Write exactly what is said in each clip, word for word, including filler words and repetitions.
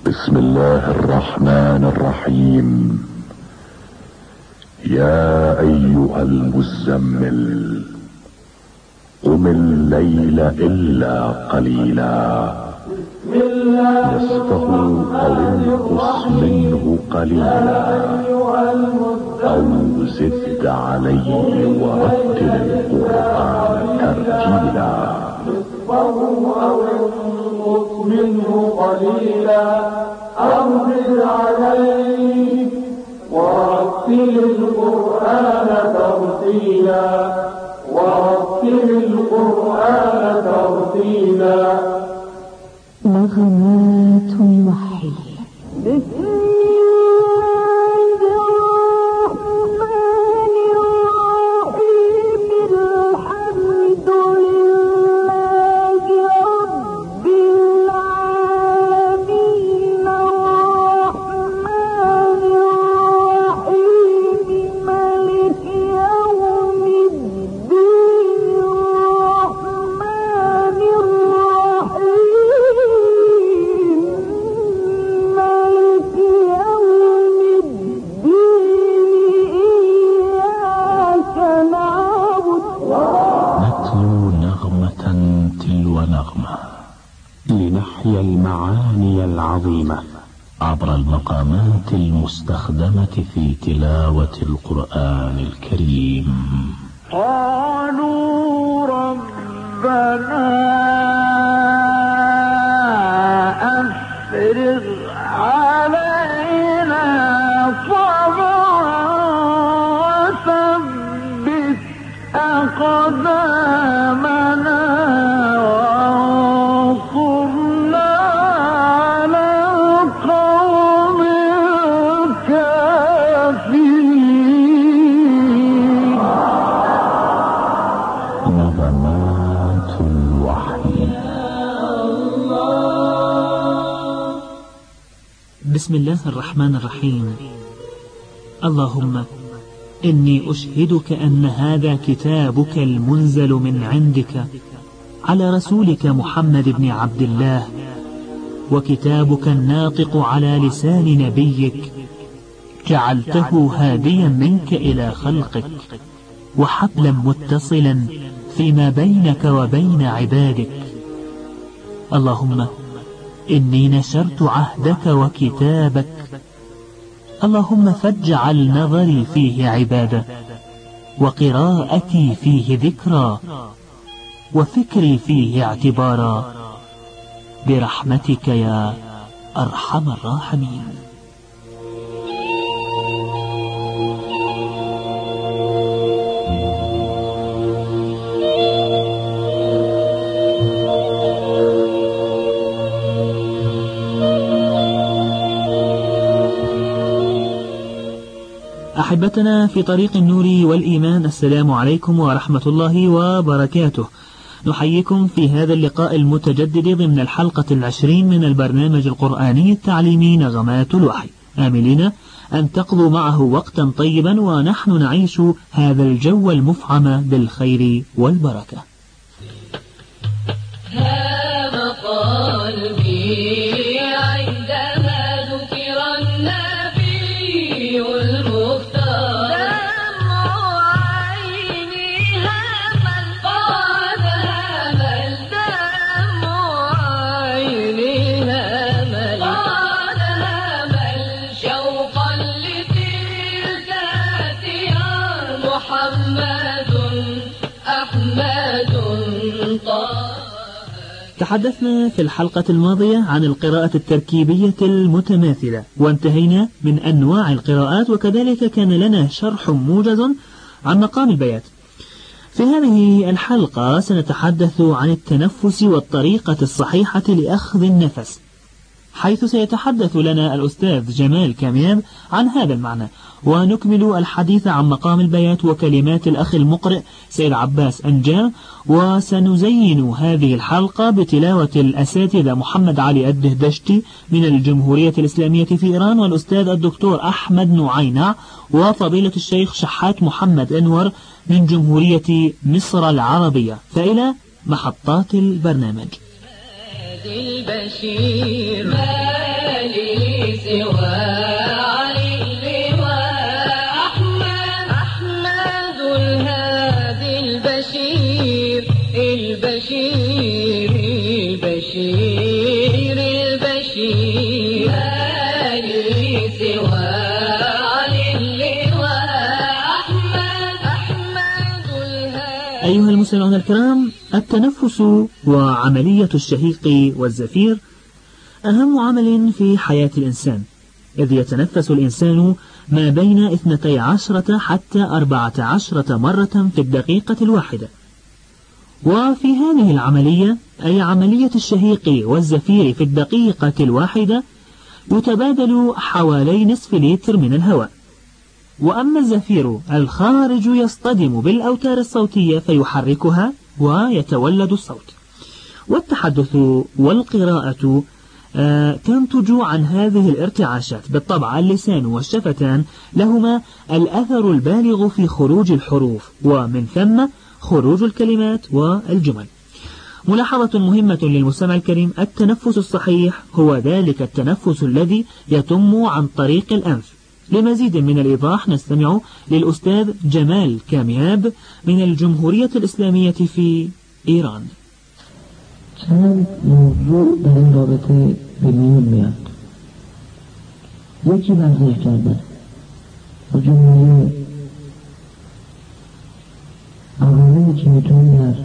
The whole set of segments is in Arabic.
بسم الله الرحمن الرحيم. يا ايها المزمل قم الليل الا قليلا نصفه او انقص منه قليلا او زد عليه ورتل القرآن ترتيلا أو انقص منه قليلا أو زد عليه ورتل القرآن ترتيلا ورتل القرآن ترتيلا. نغمات الوحي. لنحيا المعاني العظيمة عبر المقامات المستخدمة في تلاوة القرآن الكريم. قالوا ربنا أفرغ علينا صبرا وثبت أقدامنا بسم الله الرحمن الرحيم. اللهم إني أشهدك أن هذا كتابك المنزل من عندك على رسولك محمد بن عبد الله، وكتابك الناطق على لسان نبيك، جعلته هاديا منك إلى خلقك وحبلا متصلا فيما بينك وبين عبادك. اللهم إني نشرت عهدك وكتابك، اللهم فاجعل نظري فيه عبادة، وقراءتي فيه ذكرى، وفكري فيه اعتبارا، برحمتك يا أرحم الراحمين. أحبتنا في طريق النور والإيمان، السلام عليكم ورحمة الله وبركاته. نحييكم في هذا اللقاء المتجدد ضمن الحلقة العشرين من البرنامج القرآني التعليمي نغمات الوحي، آملين أن تقضوا معه وقتا طيبا ونحن نعيش هذا الجو المفعم بالخير والبركة. هام قلبي عندما ذكر النبي المختار، دمع عيني همل قد همل، دمع عيني همل قد همل، شوقا لتلك الديار محمد أحمد طه. تحدثنا في الحلقة الماضية عن القراءة التركيبية المتماثلة، وانتهينا من أنواع القراءات، وكذلك كان لنا شرح موجز عن مقام البيات. في هذه الحلقة سنتحدث عن التنفس والطريقة الصحيحة لأخذ النفس، حيث سيتحدث لنا الأستاذ جمال كامياب عن هذا المعنى، ونكمل الحديث عن مقام البيات وكلمات الأخ المقرئ سيد عباس أنجام. وسنزين هذه الحلقة بتلاوة الأساتذة محمد علي الدهدشتي من الجمهورية الإسلامية في إيران، والأستاذ الدكتور أحمد نعينع، وفضيلة الشيخ شحات محمد أنور من جمهورية مصر العربية. فإلى محطات البرنامج. البشير مالك لي سوى علي اللواء أحمد أحمد الهادي البشير البشير البشير البشير ما لي سوى علي اللواء أحمد أحمد الهادي. أيها المستمعون الكرام، التنفس وعملية الشهيق والزفير أهم عمل في حياة الإنسان، إذ يتنفس الإنسان ما بين اثنتي عشرة حتى أربعة عشرة مرة في الدقيقة الواحدة. وفي هذه العملية، أي عملية الشهيق والزفير في الدقيقة الواحدة، يتبادل حوالي نصف لتر من الهواء. وأما الزفير الخارج يصطدم بالأوتار الصوتية فيحركها ويتولد الصوت. والتحدث والقراءة آه تنتج عن هذه الارتعاشات. بالطبع اللسان والشفتان لهما الأثر البالغ في خروج الحروف، ومن ثم خروج الكلمات والجمل. ملاحظة مهمة للمستمع الكريم: التنفس الصحيح هو ذلك التنفس الذي يتم عن طريق الأنف. لمزيد من الإيضاح نستمع للأستاذ جمال كامياب من الجمهورية الإسلامية في إيران. چند موضوع در این رابطه به میون میاد. یکی ورزش کردن و جمله عواملی که میتونه در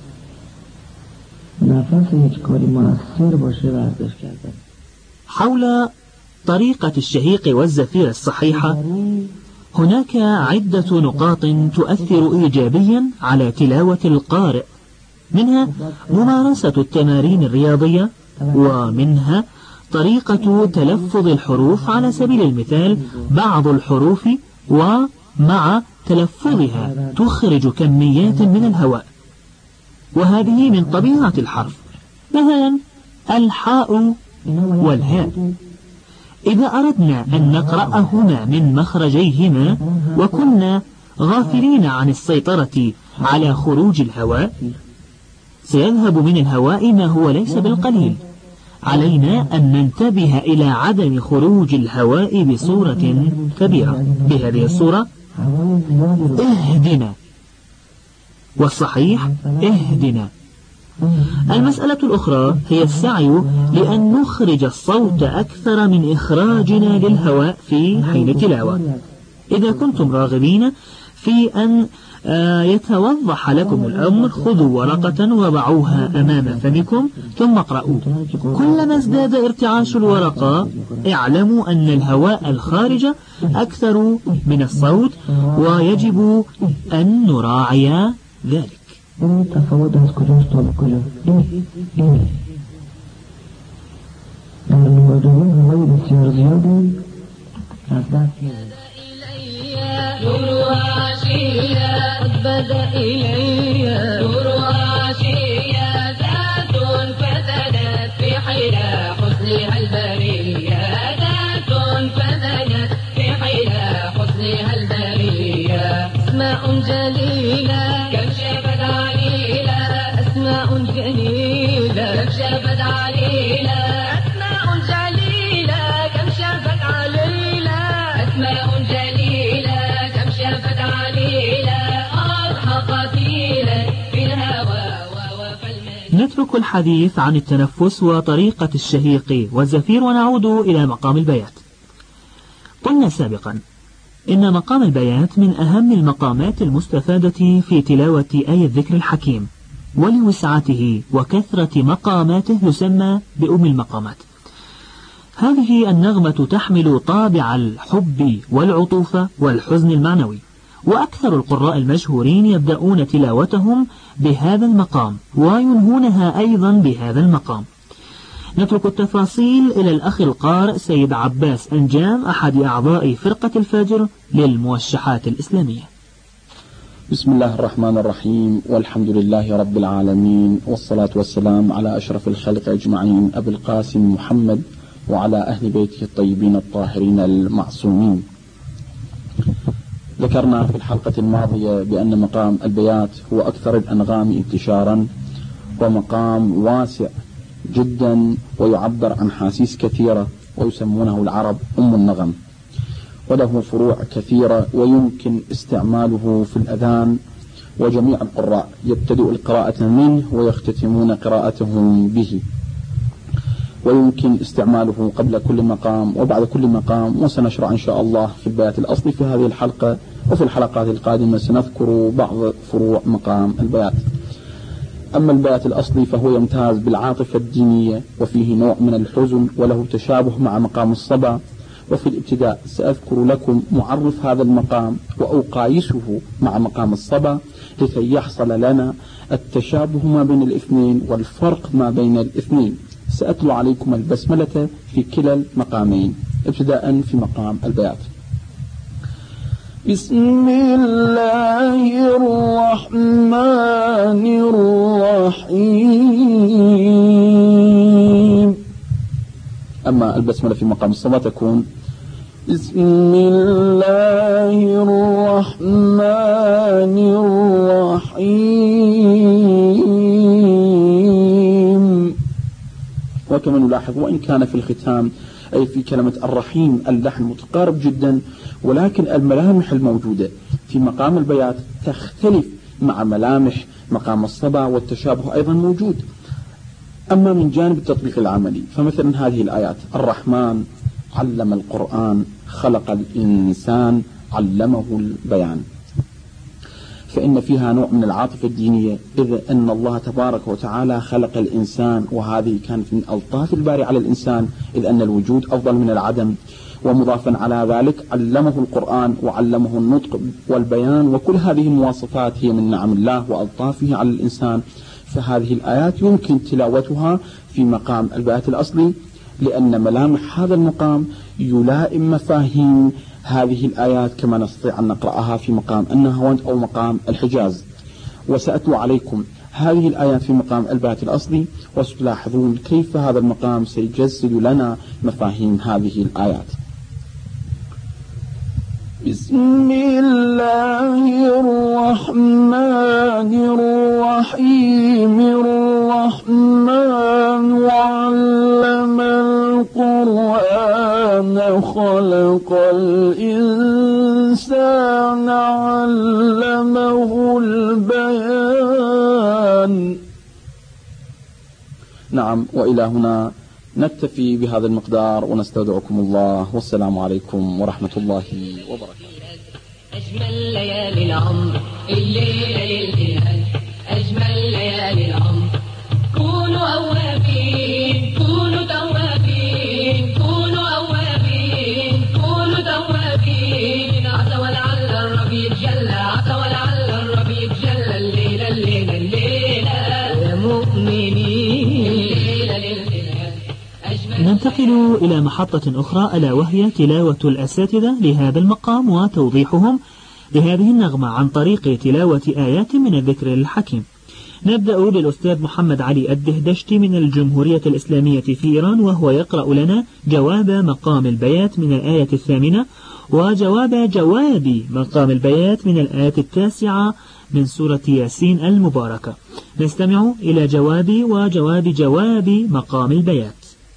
نفس یک کاری مؤثر باشه ورزش کردن. حول طريقة الشهيق والزفير الصحيحة هناك عدة نقاط تؤثر إيجابيا على تلاوة القارئ، منها ممارسة التمارين الرياضية، ومنها طريقة تلفظ الحروف. على سبيل المثال بعض الحروف ومع تلفظها تخرج كميات من الهواء، وهذه من طبيعة الحرف. مثلا الحاء والهاء، إذا أردنا أن نقرأهما من مخرجيهما وكنا غافلين عن السيطرة على خروج الهواء سيذهب من الهواء ما هو ليس بالقليل. علينا أن ننتبه إلى عدم خروج الهواء بصورة كبيرة بهذه الصورة: اهدنا، والصحيح اهدنا. المسألة الأخرى هي السعي لأن نخرج الصوت أكثر من إخراجنا للهواء في حين تلاوة. إذا كنتم راغبين في أن يتوضح لكم الأمر خذوا ورقة وضعوها أمام فمكم ثم اقرأوا. كلما ازداد ارتعاش الورقة اعلموا أن الهواء الخارج أكثر من الصوت، ويجب أن نراعي ذلك. این تفاوت از کجاست تا به کجا؟ این اینه. در نمره دوم هوای بسیار زیادی از دست میاد. نورها عشية قد بدا إلي نورها عشية ذات فزنت في حيرة حسنها البرية ذات فزنت في حيرة حسنها البرية. أسماء جليلة كم شافت عليلة أسماء جليلة كم شافت عليلة أسماء جليلة كم شافت عليلة أسماء جليلة كم شافت عليلة أرحق قتيلا في الهوى ووفى المجد. نترك الحديث عن التنفس وطريقة الشهيق والزفير ونعود إلى مقام البيات. قلنا سابقا إن مقام البيات من أهم المقامات المستفادة في تلاوة آية الذكر الحكيم، ولوسعته وكثرة مقاماته يسمى بأم المقامات. هذه النغمة تحمل طابع الحب والعطوفة والحزن المعنوي، وأكثر القراء المشهورين يبدأون تلاوتهم بهذا المقام وينهونها أيضا بهذا المقام. نترك التفاصيل إلى الأخ القارئ سيد عباس أنجام أحد أعضاء فرقة الفجر للموشحات الإسلامية. بسم الله الرحمن الرحيم، والحمد لله رب العالمين، والصلاة والسلام على أشرف الخلق أجمعين أبي القاسم محمد وعلى أهل بيته الطيبين الطاهرين المعصومين. ذكرنا في الحلقة الماضية بأن مقام البيات هو أكثر الأنغام انتشارا، ومقام واسع جدا ويعبر عن حاسيس كثيرة ويسمونه العرب أم النغم، وله فروع كثيرة ويمكن استعماله في الأذان، وجميع القراء يبتدئ القراءة منه ويختتمون قراءتهم به، ويمكن استعماله قبل كل مقام وبعد كل مقام. وسنشرع إن شاء الله في البيات الأصلي في هذه الحلقة، وفي الحلقات القادمة سنذكر بعض فروع مقام البيات. أما البيات الأصلي فهو يمتاز بالعاطفة الدينية وفيه نوع من الحزن وله تشابه مع مقام الصبا. وفي الابتداء سأذكر لكم معرف هذا المقام وأقايسه مع مقام الصبا لكي يحصل لنا التشابه ما بين الاثنين والفرق ما بين الاثنين. سأتلو عليكم البسملة في كلا المقامين، ابتداء في مقام البيات. بسم الله الرحمن الرحيم. أما البسملة في مقام الصبا تكون بسم الله الرحمن الرحيم. وكما نلاحظ وإن كان في الختام أي في كلمة الرحيم اللحن متقارب جدا، ولكن الملامح الموجودة في مقام البيات تختلف مع ملامح مقام الصبا، والتشابه أيضا موجود. أما من جانب التطبيق العملي فمثلا هذه الآيات: الرحمن علم القرآن خلق الإنسان علمه البيان، فإن فيها نوع من العاطفة الدينية، إذ أن الله تبارك وتعالى خلق الإنسان، وهذه كانت من ألطاف الباري على الإنسان، إذ أن الوجود أفضل من العدم. ومضافا على ذلك علمه القرآن وعلمه النطق والبيان، وكل هذه المواصفات هي من نعم الله وألطافه على الإنسان. فهذه الآيات يمكن تلاوتها في مقام البيات الأصلي، لأن ملامح هذا المقام يلائم مفاهيم هذه الآيات كما نستطيع أن نقرأها في مقام النهاوند أو مقام الحجاز. وسأتلو عليكم هذه الآيات في مقام البيات الأصلي، وستلاحظون كيف هذا المقام سيجسد لنا مفاهيم هذه الآيات. بسم الله الرحمن الرحيم. الرحمن علم القرآن خلق الإنسان علمه البيان. نعم، وإلى هنا نكتفي بهذا المقدار ونستودعكم الله، والسلام عليكم ورحمة الله وبركاته. أجمل ليالي العمر الليلة للهلال، أجمل ليالي العمر. كونوا أوابين كونوا توابين كونوا أوابين كونوا توابين. عسى ولعل الربيع جل، عسى ولعل الربيع جل. الليلة الليلة الليلة يا مؤمنين، الليلة للهلال. ننتقل إلى محطة أخرى، ألا وهي تلاوة الأساتذة لهذا المقام وتوضيحهم لهذه النغمة عن طريق تلاوة آيات من الذكر الحكيم. نبدأ بالأستاذ محمد علي الدهدشتي من الجمهورية الإسلامية في إيران، وهو يقرأ لنا جواب مقام البيات من الآية الثامنة، وجواب جواب مقام البيات من الآية التاسعة من سورة ياسين المباركة. نستمع إلى جواب وجواب جواب مقام البيات.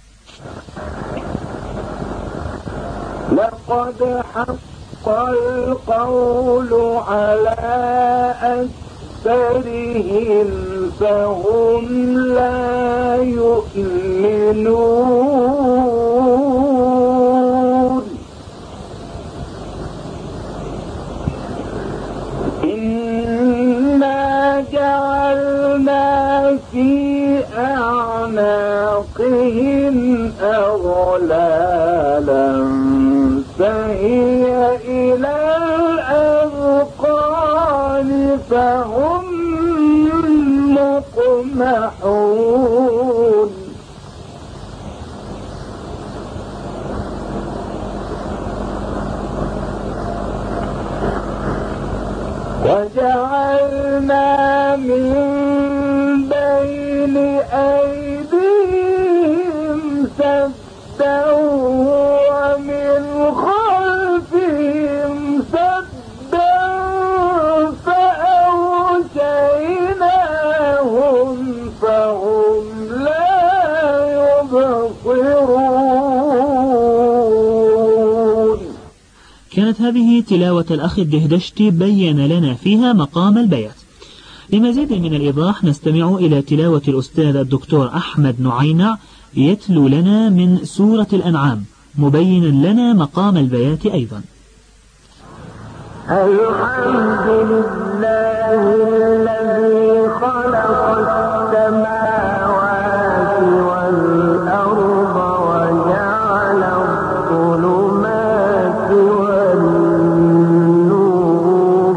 لقد حق القول على أكثرهم فهم لا يؤمنون. إنا جعلنا في أعناقهم أغلالا فهي إلى الأذقان فهم مقمحون. وجعلنا من بين أيديهم سدا ومن خلفهم سدا فأغشيناهم فهم لا يبصرون. كانت هذه تلاوة الأخ الدهدشتي بين لنا فيها مقام البيات. لمزيد من الإيضاح نستمع إلى تلاوة الأستاذ الدكتور أحمد نعينع يتلو لنا من سورة الأنعام مبينا لنا مقام البيات أيضا. الحمد لله الذي خلق السماوات والأرض وجعل الظلمات والنور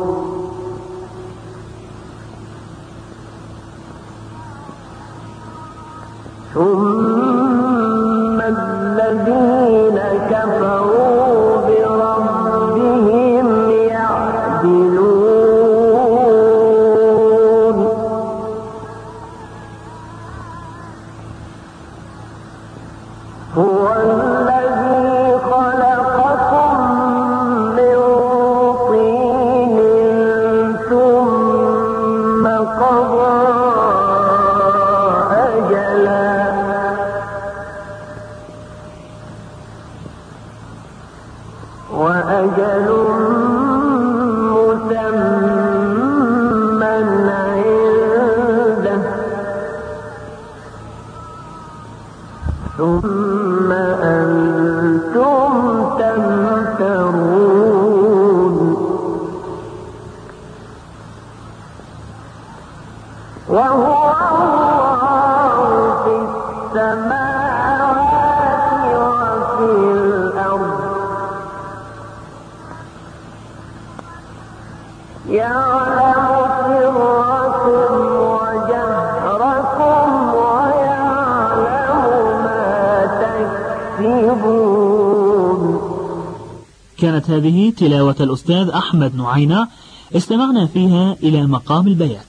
ثم الذين كفروا بربهم يعدلون هو الذي خلقكم من طين ثم قضى أجلا وأجل مسمى عنده ثم أنتم تمترون وهو الله في السماوات وفي الأرض يعلم سركم وجهركم ويعلم ما تكسبون. كانت هذه تلاوة الأستاذ أحمد نعينع استمعنا فيها إلى مقام البيات.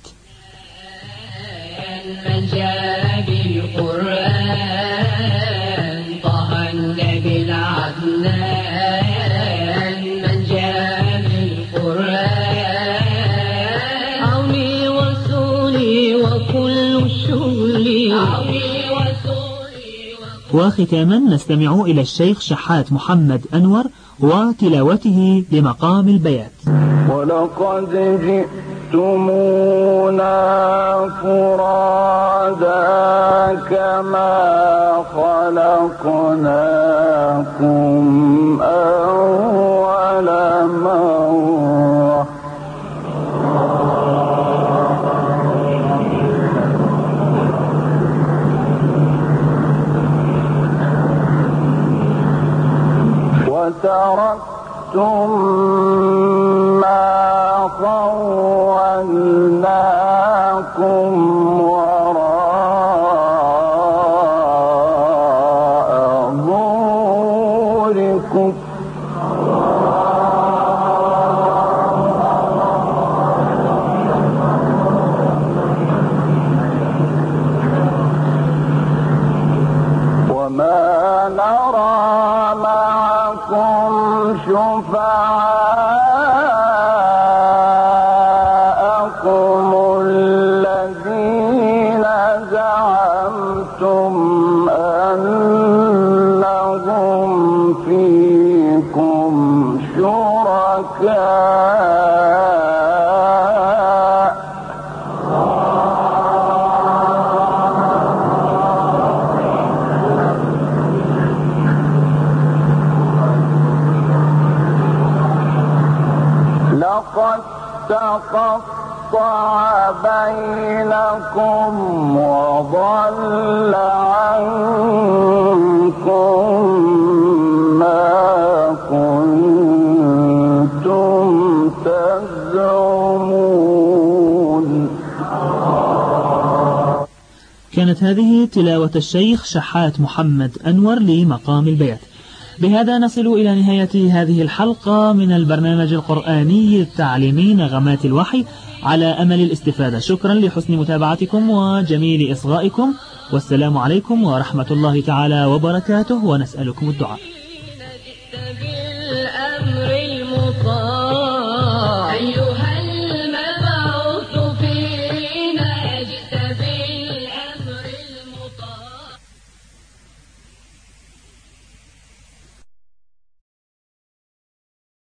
من جاء بالقرآن طه النبي العدنان من جاء بالقرآن عوني وصولي وكل شغلي عوني وصولي. وختاما نستمع إلى الشيخ شحات محمد أنور وتلاوته لمقام البيات. ولقد جئتمونا فرادا كما خلقناكم أول مرة وتركتم ما خولناكم وراء ظهوركم وما نرى معكم شفعاءكم الذين زعمتم أنهم فيكم شركاء لقد تقطع بينكم وضل عنكم ما كنتم تزعمون. كانت هذه تلاوة الشيخ شحات محمد أنور لمقام البيات. بهذا نصل إلى نهاية هذه الحلقة من البرنامج القرآني التعليمي نغمات الوحي على أمل الاستفادة. شكرا لحسن متابعتكم وجميل إصغائكم، والسلام عليكم ورحمة الله تعالى وبركاته، ونسألكم الدعاء. بالأمر المطاع أيها